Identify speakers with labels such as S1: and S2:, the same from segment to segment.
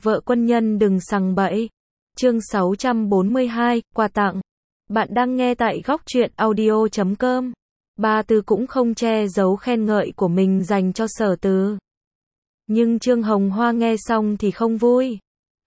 S1: Vợ quân nhân đừng sằng bậy. Chương 642, quà tặng. Bạn đang nghe tại góc truyện audio.com. Ba Tư cũng không che giấu khen ngợi của mình dành cho Sở Từ. Nhưng Trương Hồng Hoa nghe xong thì không vui.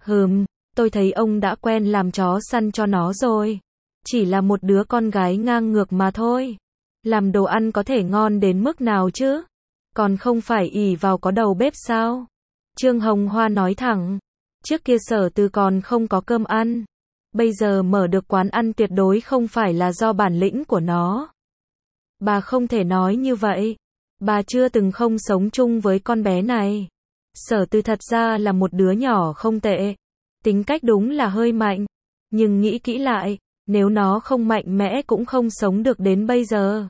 S1: Tôi thấy ông đã quen làm chó săn cho nó rồi. Chỉ là một đứa con gái ngang ngược mà thôi. Làm đồ ăn có thể ngon đến mức nào chứ? Còn không phải ỷ vào có đầu bếp sao? Trương Hồng Hoa nói thẳng. Trước kia Sở Từ còn không có cơm ăn. Bây giờ mở được quán ăn tuyệt đối không phải là do bản lĩnh của nó. Bà không thể nói như vậy. Bà chưa từng không sống chung với con bé này. Sở Từ thật ra là một đứa nhỏ không tệ. Tính cách đúng là hơi mạnh. Nhưng nghĩ kỹ lại, nếu nó không mạnh mẽ cũng không sống được đến bây giờ.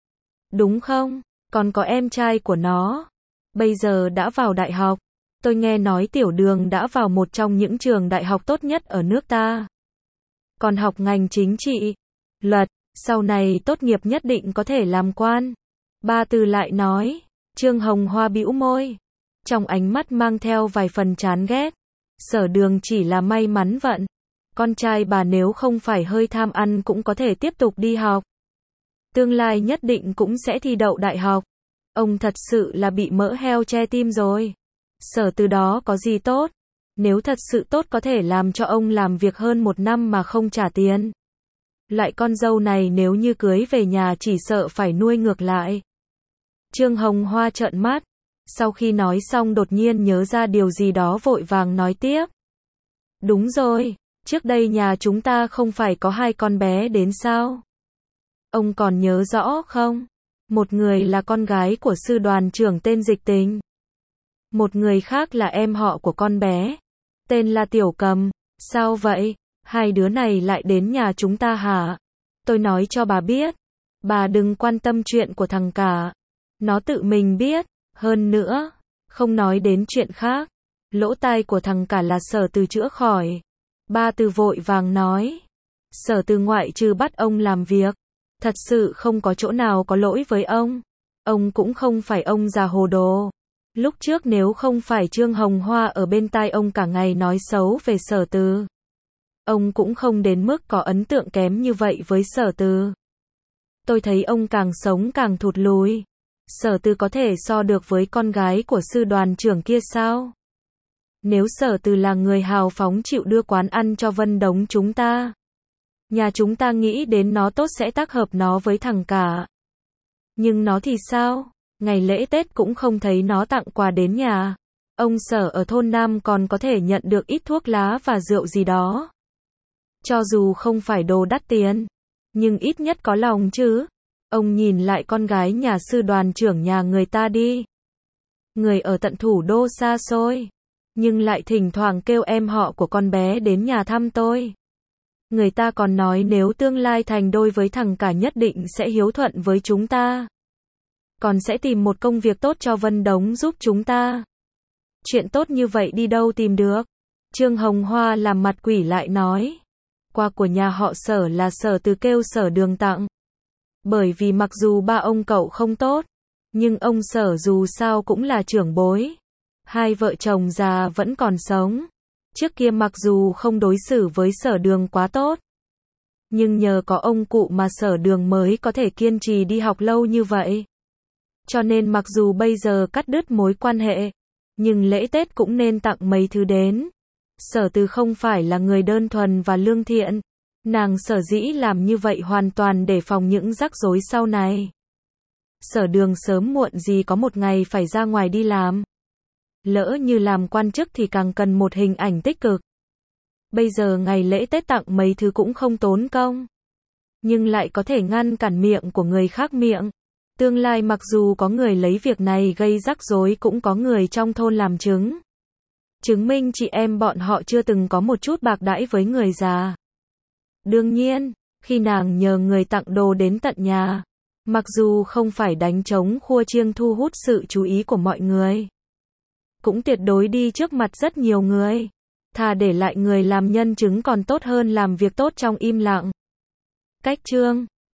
S1: Đúng không? Còn có em trai của nó. Bây giờ đã vào đại học. Tôi nghe nói Tiểu Đường đã vào một trong những trường đại học tốt nhất ở nước ta. Còn học ngành chính trị, luật, sau này tốt nghiệp nhất định có thể làm quan. Ba Tư lại nói. Trương Hồng Hoa bĩu môi. Trong ánh mắt mang theo vài phần chán ghét. Sở Đường chỉ là may mắn vận. Con trai bà nếu không phải hơi tham ăn cũng có thể tiếp tục đi học. Tương lai nhất định cũng sẽ thi đậu đại học. Ông thật sự là bị mỡ heo che tim rồi. Sở Từ đó có gì tốt? Nếu thật sự tốt có thể làm cho ông làm việc hơn 1 năm mà không trả tiền. Loại con dâu này nếu như cưới về nhà chỉ sợ phải nuôi ngược lại. Trương Hồng Hoa trợn mắt. Sau khi nói xong đột nhiên nhớ ra điều gì đó vội vàng nói tiếp. Đúng rồi, trước đây nhà chúng ta không phải có 2 con bé đến sao? Ông còn nhớ rõ không? Một người là con gái của sư đoàn trưởng tên Dịch Tình. Một người khác là em họ của con bé. Tên là Tiểu Cầm. Sao vậy? 2 đứa này lại đến nhà chúng ta hả? Tôi nói cho bà biết. Bà đừng quan tâm chuyện của thằng cả. Nó tự mình biết. Hơn nữa, không nói đến chuyện khác. Lỗ tai của thằng cả là Sở Từ chữa khỏi. Ba Tư vội vàng nói. Sở Từ ngoại trừ bắt ông làm việc. Thật sự không có chỗ nào có lỗi với ông. Ông cũng không phải ông già hồ đồ. Lúc trước nếu không phải Trương Hồng Hoa ở bên tai ông cả ngày nói xấu về Sở Từ, ông cũng không đến mức có ấn tượng kém như vậy với Sở Từ. Tôi thấy ông càng sống càng thụt lùi. Sở Từ có thể so được với con gái của sư đoàn trưởng kia sao? Nếu Sở Từ là người hào phóng chịu đưa quán ăn cho Vân Đống chúng ta, nhà chúng ta nghĩ đến nó tốt sẽ tác hợp nó với thằng cả. Nhưng nó thì sao? Ngày lễ Tết cũng không thấy nó tặng quà đến nhà. Ông Sở ở thôn Nam còn có thể nhận được ít thuốc lá và rượu gì đó. Cho dù không phải đồ đắt tiền, nhưng ít nhất có lòng chứ. Ông nhìn lại con gái nhà sư đoàn trưởng nhà người ta đi. Người ở tận thủ đô xa xôi, nhưng lại thỉnh thoảng kêu em họ của con bé đến nhà thăm tôi. Người ta còn nói nếu tương lai thành đôi với thằng cả nhất định sẽ hiếu thuận với chúng ta. Còn sẽ tìm một công việc tốt cho Vân Đống giúp chúng ta. Chuyện tốt như vậy đi đâu tìm được? Trương Hồng Hoa làm mặt quỷ lại nói. Quà của nhà họ Sở là Sở Từ kêu Sở Đường tặng. Bởi vì mặc dù ba ông cậu không tốt, nhưng ông Sở dù sao cũng là trưởng bối. 2 vợ chồng già vẫn còn sống. Trước kia mặc dù không đối xử với Sở Đường quá tốt, nhưng nhờ có ông cụ mà Sở Đường mới có thể kiên trì đi học lâu như vậy. Cho nên mặc dù bây giờ cắt đứt mối quan hệ, nhưng lễ Tết cũng nên tặng mấy thứ đến. Sở Từ không phải là người đơn thuần và lương thiện. Nàng sở dĩ làm như vậy hoàn toàn để phòng những rắc rối sau này. Sở Đường sớm muộn gì có một ngày phải ra ngoài đi làm. Lỡ như làm quan chức thì càng cần một hình ảnh tích cực. Bây giờ ngày lễ Tết tặng mấy thứ cũng không tốn công, nhưng lại có thể ngăn cản miệng của người khác miệng. Tương lai mặc dù có người lấy việc này gây rắc rối cũng có người trong thôn làm chứng. Chứng minh chị em bọn họ chưa từng có một chút bạc đãi với người già. Đương nhiên, khi nàng nhờ người tặng đồ đến tận nhà, mặc dù không phải đánh trống khua chiêng thu hút sự chú ý của mọi người, cũng tuyệt đối đi trước mặt rất nhiều người. Thà để lại người làm nhân chứng còn tốt hơn làm việc tốt trong im lặng. Cách chương